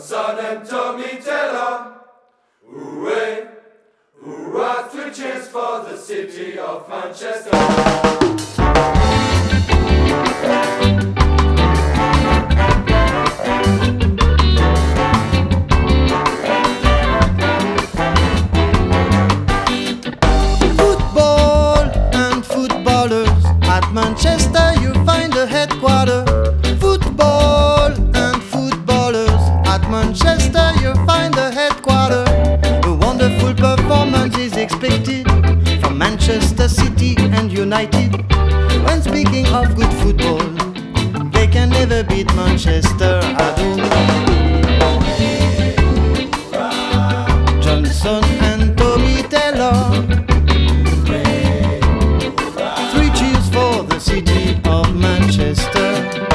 Johnson and Tommy Taylor. Hooray, hurrah, 3 cheers for the city of Manchester. Manchester, you find the headquarter. Football and footballers. At Manchester, you find the headquarter. A wonderful performance is expected from Manchester City and United. When speaking of good football, they can never beat Manchester at all. Johnson and Tommy Taylor. The city of Manchester.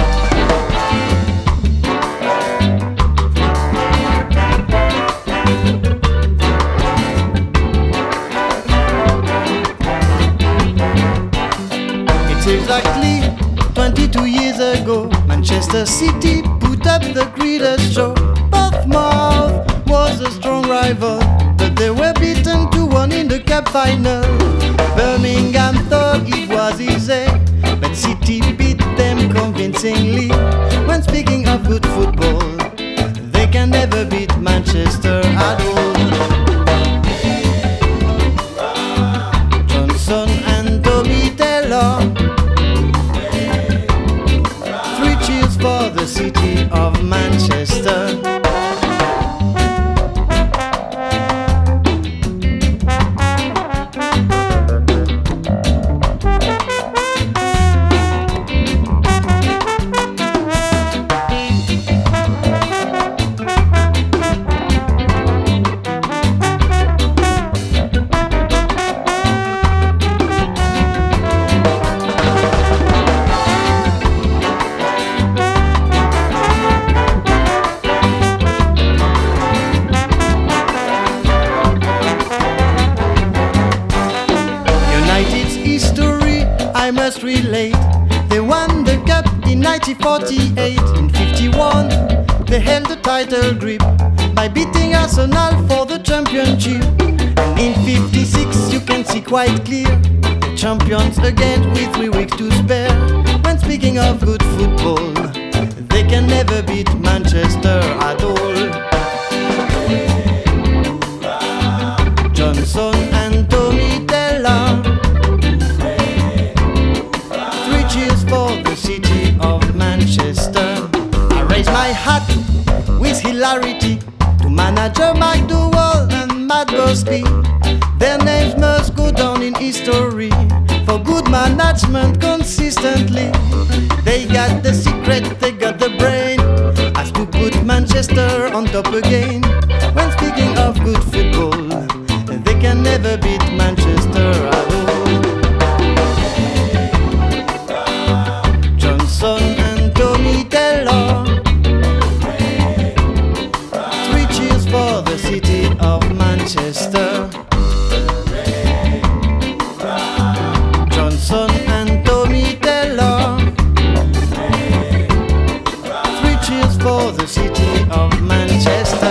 It's exactly 22 years ago Manchester City put up the greatest show. Portsmouth was a strong rival, but they were beaten 2-1 in the cup final. Birmingham thought it was easy, but City beat them convincingly. When speaking of good football, they can never beat Manchester at all. Johnson and Tommy Taylor. 3 cheers for the city of Manchester. I must relate. They won the cup in 1948. In 51, they held the title grip by beating Arsenal for the championship. And in 56, you can see quite clear, the champions again with 3 weeks to spare. When speaking of good football, they can never beat Manchester at all. Johnson and Tommy Taylor. For the city of Manchester. I raise my hat with hilarity to manager McDowell and Matt Busby. Their names must go down in history for good management consistently. They got the secret, they got the brain, as to put Manchester on top again. When speaking of good football, they can never beat Manchester at all. Johnson and Tommy Taylor. 3 cheers for the city of Manchester. Johnson and Tommy Taylor. 3 cheers for the city of Manchester.